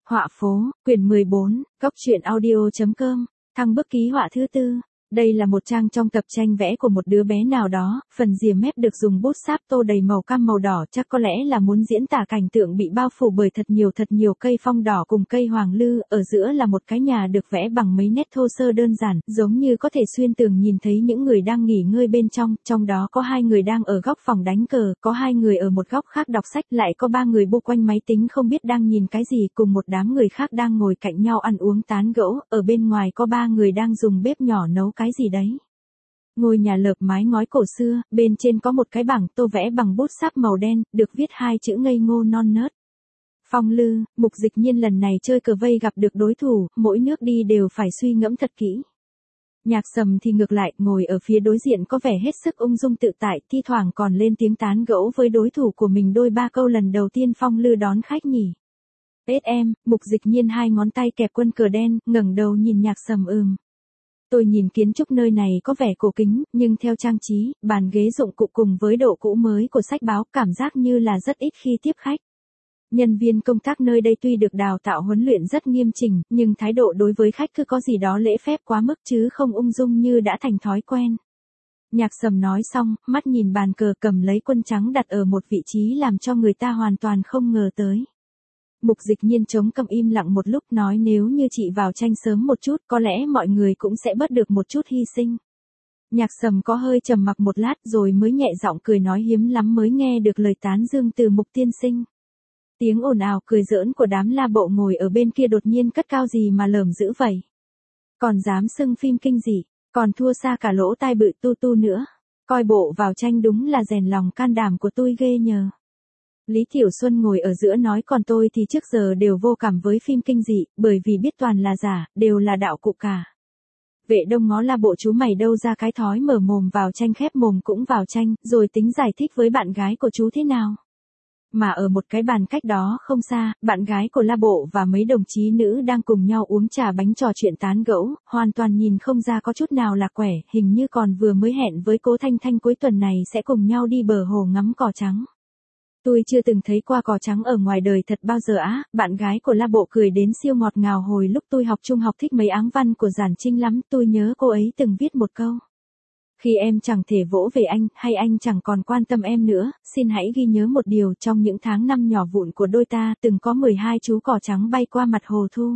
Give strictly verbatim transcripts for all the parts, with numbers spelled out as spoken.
Họa phố, quyển mười bốn, góc truyện audio chấm com, thăng bức ký họa thứ tư. Đây là một trang trong tập tranh vẽ của một đứa bé nào đó, phần rìa mép được dùng bút sáp tô đầy màu cam màu đỏ, chắc có lẽ là muốn diễn tả cảnh tượng bị bao phủ bởi thật nhiều thật nhiều cây phong đỏ cùng cây hoàng lư, ở giữa là một cái nhà được vẽ bằng mấy nét thô sơ đơn giản, giống như có thể xuyên tường nhìn thấy những người đang nghỉ ngơi bên trong, trong đó có hai người đang ở góc phòng đánh cờ, có hai người ở một góc khác đọc sách, lại có ba người bu quanh máy tính không biết đang nhìn cái gì, cùng một đám người khác đang ngồi cạnh nhau ăn uống tán gẫu, ở bên ngoài có ba người đang dùng bếp nhỏ nấu cái gì đấy. Ngôi nhà lợp mái ngói cổ xưa, bên trên có một cái bảng tô vẽ bằng bút sáp màu đen, được viết hai chữ ngây ngô non nớt. Phong Lư, Mục Dịch Nhiên lần này chơi cờ vây gặp được đối thủ, mỗi nước đi đều phải suy ngẫm thật kỹ. Nhạc Sầm thì ngược lại, ngồi ở phía đối diện có vẻ hết sức ung dung tự tại, thi thoảng còn lên tiếng tán gẫu với đối thủ của mình đôi ba câu lần đầu tiên Phong Lư đón khách nhỉ. ét em, Mục Dịch Nhiên hai ngón tay kẹp quân cờ đen, ngẩng đầu nhìn Nhạc Sầm ừm. Tôi nhìn kiến trúc nơi này có vẻ cổ kính, nhưng theo trang trí, bàn ghế dụng cụ cùng với độ cũ mới của sách báo, cảm giác như là rất ít khi tiếp khách. Nhân viên công tác nơi đây tuy được đào tạo huấn luyện rất nghiêm chỉnh, nhưng thái độ đối với khách cứ có gì đó lễ phép quá mức chứ không ung dung như đã thành thói quen. Nhạc Sầm nói xong, mắt nhìn bàn cờ cầm lấy quân trắng đặt ở một vị trí làm cho người ta hoàn toàn không ngờ tới. Mục Dịch Nhiên chống cằm im lặng một lúc nói nếu như chị vào tranh sớm một chút có lẽ mọi người cũng sẽ bớt được một chút hy sinh. Nhạc Sầm có hơi trầm mặc một lát rồi mới nhẹ giọng cười nói hiếm lắm mới nghe được lời tán dương từ Mục tiên sinh. Tiếng ồn ào cười giỡn của đám la bộ ngồi ở bên kia đột nhiên cất cao gì mà lởm dữ vậy. Còn dám xưng phim kinh dị, còn thua xa cả lỗ tai bự tu tu nữa. Coi bộ vào tranh đúng là rèn lòng can đảm của tôi ghê nhờ. Lý Tiểu Xuân ngồi ở giữa nói còn tôi thì trước giờ đều vô cảm với phim kinh dị, bởi vì biết toàn là giả, đều là đạo cụ cả. Vệ Đông ngó la bộ chú mày đâu ra cái thói mở mồm vào tranh khép mồm cũng vào tranh, rồi tính giải thích với bạn gái của chú thế nào. Mà ở một cái bàn cách đó không xa, bạn gái của la bộ và mấy đồng chí nữ đang cùng nhau uống trà bánh trò chuyện tán gẫu, hoàn toàn nhìn không ra có chút nào là quẻ, hình như còn vừa mới hẹn với Cố Thanh Thanh cuối tuần này sẽ cùng nhau đi bờ hồ ngắm cỏ trắng. Tôi chưa từng thấy qua cỏ trắng ở ngoài đời thật bao giờ á, bạn gái của la bộ cười đến siêu ngọt ngào hồi lúc tôi học trung học thích mấy áng văn của Giản Trinh lắm, tôi nhớ cô ấy từng viết một câu. Khi em chẳng thể vỗ về anh, hay anh chẳng còn quan tâm em nữa, xin hãy ghi nhớ một điều trong những tháng năm nhỏ vụn của đôi ta từng có mười hai chú cỏ trắng bay qua mặt hồ thu.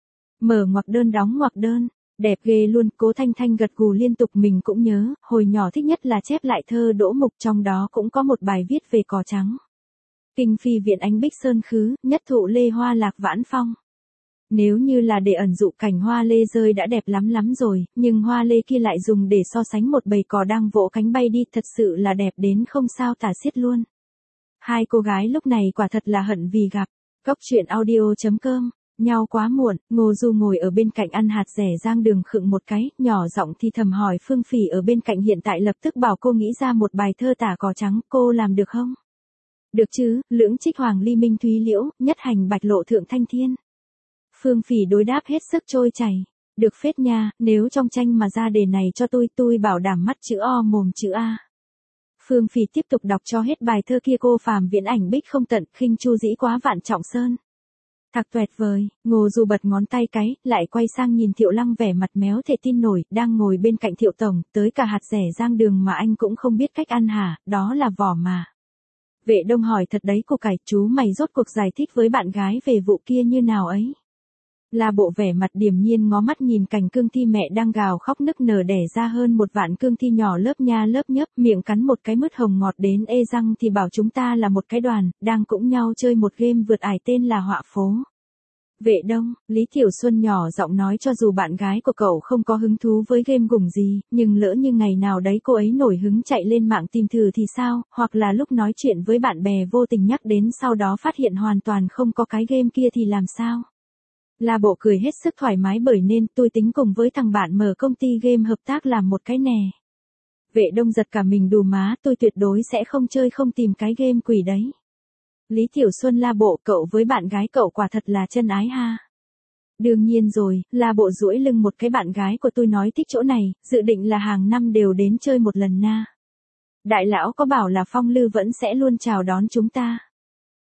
Mở ngoặc đơn đóng ngoặc đơn. Đẹp ghê luôn, Cố Thanh Thanh gật gù liên tục mình cũng nhớ, hồi nhỏ thích nhất là chép lại thơ Đỗ Mục trong đó cũng có một bài viết về cỏ trắng. Kinh phi viện ánh bích sơn khứ, nhất thụ lê hoa lạc vãn phong. Nếu như là để ẩn dụ cảnh hoa lê rơi đã đẹp lắm lắm rồi, nhưng hoa lê kia lại dùng để so sánh một bầy cò đang vỗ cánh bay đi thật sự là đẹp đến không sao tả xiết luôn. Hai cô gái lúc này quả thật là hận vì gặp. Góc truyện audio chấm com, nhau quá muộn, Ngô Du ngồi ở bên cạnh ăn hạt rẻ rang đường khựng một cái, nhỏ giọng thì thầm hỏi Phương Phỉ ở bên cạnh hiện tại lập tức bảo cô nghĩ ra một bài thơ tả cỏ trắng, cô làm được không? Được chứ, lưỡng trích hoàng ly minh thúy liễu, nhất hành bạch lộ thượng thanh thiên. Phương Phỉ đối đáp hết sức trôi chảy. Được phết nha, nếu trong tranh mà ra đề này cho tôi, tôi bảo đảm mắt chữ O mồm chữ A. Phương Phỉ tiếp tục đọc cho hết bài thơ kia cô phàm viễn ảnh bích không tận, khinh chu dĩ quá vạn trọng sơn. Thật tuyệt vời, Ngô Du bật ngón tay cái, lại quay sang nhìn Thiệu Lăng vẻ mặt méo thể tin nổi, đang ngồi bên cạnh Thiệu Tổng, tới cả hạt rẻ rang đường mà anh cũng không biết cách ăn hả, đó là vỏ mà. Vệ Đông hỏi thật đấy cô cải, chú mày rốt cuộc giải thích với bạn gái về vụ kia như nào ấy. La bộ vẻ mặt điềm nhiên ngó mắt nhìn cảnh cương thi mẹ đang gào khóc nức nở đẻ ra hơn một vạn cương thi nhỏ lớp nha lớp nhấp, miệng cắn một cái mứt hồng ngọt đến ê răng thì bảo chúng ta là một cái đoàn, đang cũng nhau chơi một game vượt ải tên là Họa phố. Vệ Đông, Lý Tiểu Xuân nhỏ giọng nói cho dù bạn gái của cậu không có hứng thú với game gủng gì, nhưng lỡ như ngày nào đấy cô ấy nổi hứng chạy lên mạng tìm thử thì sao, hoặc là lúc nói chuyện với bạn bè vô tình nhắc đến sau đó phát hiện hoàn toàn không có cái game kia thì làm sao? La bộ cười hết sức thoải mái bởi nên tôi tính cùng với thằng bạn mở công ty game hợp tác làm một cái nè. Vệ Đông giật cả mình đù má, tôi tuyệt đối sẽ không chơi không tìm cái game quỷ đấy. Lý Tiểu Xuân la bộ cậu với bạn gái cậu quả thật là chân ái ha. Đương nhiên rồi, la bộ duỗi lưng một cái bạn gái của tôi nói thích chỗ này, dự định là hàng năm đều đến chơi một lần na. Đại lão có bảo là Phong Lư vẫn sẽ luôn chào đón chúng ta.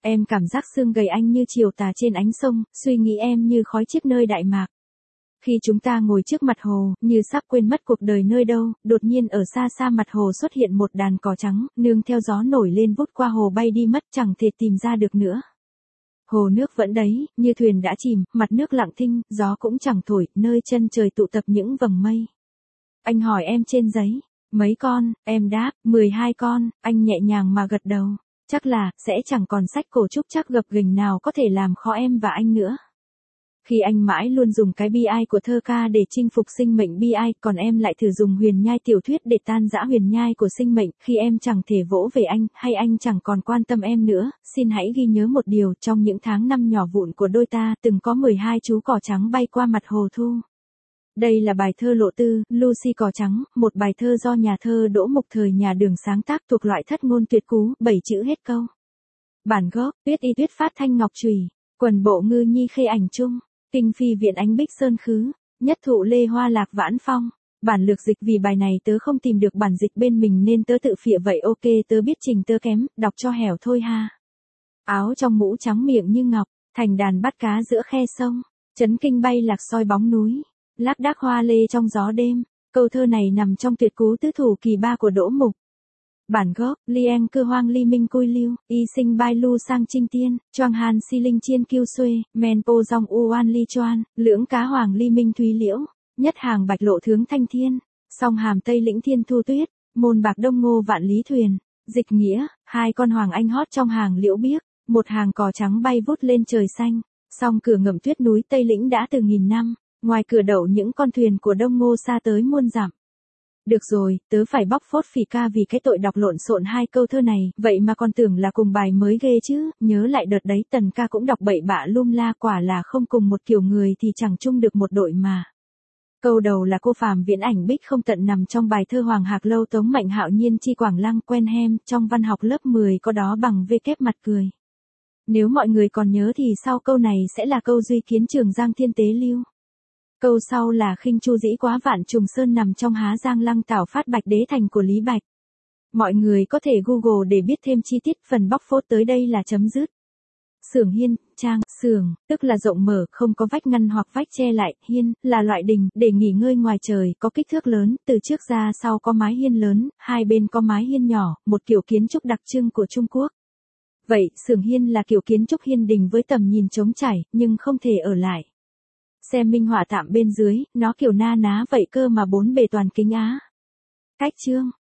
Em cảm giác xương gầy anh như chiều tà trên ánh sông, suy nghĩ em như khói chiếc nơi đại mạc. Khi chúng ta ngồi trước mặt hồ, như sắp quên mất cuộc đời nơi đâu, đột nhiên ở xa xa mặt hồ xuất hiện một đàn cò trắng, nương theo gió nổi lên vút qua hồ bay đi mất chẳng thể tìm ra được nữa. Hồ nước vẫn đấy, như thuyền đã chìm, mặt nước lặng thinh, gió cũng chẳng thổi, nơi chân trời tụ tập những vầng mây. Anh hỏi em trên giấy, mấy con, em đáp, mười hai con, anh nhẹ nhàng mà gật đầu. Chắc là, sẽ chẳng còn sách cổ trúc chắc gập ghềnh nào có thể làm khó em và anh nữa. Khi anh mãi luôn dùng cái bi ai của thơ ca để chinh phục sinh mệnh bi ai, còn em lại thử dùng huyền nhai tiểu thuyết để tan rã huyền nhai của sinh mệnh, khi em chẳng thể vỗ về anh, hay anh chẳng còn quan tâm em nữa, xin hãy ghi nhớ một điều, trong những tháng năm nhỏ vụn của đôi ta, từng có mười hai chú cò trắng bay qua mặt hồ thu. Đây là bài thơ Lộ Tư, Lucy Cò Trắng, một bài thơ do nhà thơ Đỗ Mục thời nhà Đường sáng tác thuộc loại thất ngôn tuyệt cú, bảy chữ hết câu. Bản gốc, Tuyết y tuyết phát thanh ngọc chùy, quần bộ ngư nhi khê ảnh chung, kinh phi viện ánh bích sơn khứ, nhất thụ lê hoa lạc vãn phong. Bản lược dịch vì bài này tớ không tìm được bản dịch bên mình nên tớ tự phịa vậy ok tớ biết trình tớ kém, đọc cho hẻo thôi ha. Áo trong mũ trắng miệng như ngọc, thành đàn bắt cá giữa khe sông, chấn kinh bay lạc soi bóng núi. Lác đác hoa lê trong gió đêm, câu thơ này nằm trong tuyệt cú tứ thủ kỳ ba của Đỗ Mục. Bản gốc, Lieng cơ hoang ly minh côi lưu, y sinh bai lu sang trinh tiên, choang han si linh chiên kiêu xuê, men po dòng u oan ly choan, lưỡng cá hoàng ly minh thúy liễu, nhất hàng bạch lộ thướng thanh thiên, song hàm tây lĩnh thiên thu tuyết, môn bạc đông ngô vạn lý thuyền, dịch nghĩa, hai con hoàng anh hót trong hàng liễu biếc, một hàng cò trắng bay vút lên trời xanh, song cửa ngậm tuyết núi tây lĩnh đã từ nghìn năm. Ngoài cửa đậu những con thuyền của Đông Ngô xa tới muôn dặm. Được rồi, tớ phải bóc phốt phỉ ca vì cái tội đọc lộn xộn hai câu thơ này, vậy mà còn tưởng là cùng bài mới ghê chứ, nhớ lại đợt đấy Tần ca cũng đọc bậy bạ lum la quả là không cùng một kiểu người thì chẳng chung được một đội mà. Câu đầu là cô phàm viễn ảnh bích không tận nằm trong bài thơ Hoàng Hạc Lâu Tống Mạnh Hạo Nhiên Chi Quảng Lăng quen hem, trong văn học lớp mười có đó bằng V kép mặt cười. Nếu mọi người còn nhớ thì sau câu này sẽ là câu Duy Kiến Trường Giang Thiên Tế Lưu. Câu sau là khinh chu dĩ quá vạn trùng sơn nằm trong Há Giang Lăng Tảo Phát Bạch Đế Thành của Lý Bạch. Mọi người có thể Google để biết thêm chi tiết, phần bóc phốt tới đây là chấm dứt. Xưởng hiên, trang, xưởng, tức là rộng mở, không có vách ngăn hoặc vách che lại, hiên, là loại đình, để nghỉ ngơi ngoài trời, có kích thước lớn, từ trước ra sau có mái hiên lớn, hai bên có mái hiên nhỏ, một kiểu kiến trúc đặc trưng của Trung Quốc. Vậy, xưởng hiên là kiểu kiến trúc hiên đình với tầm nhìn trống trải, nhưng không thể ở lại. Xem minh họa tạm bên dưới, nó kiểu na ná vậy cơ mà bốn bề toàn kính á. Cách chương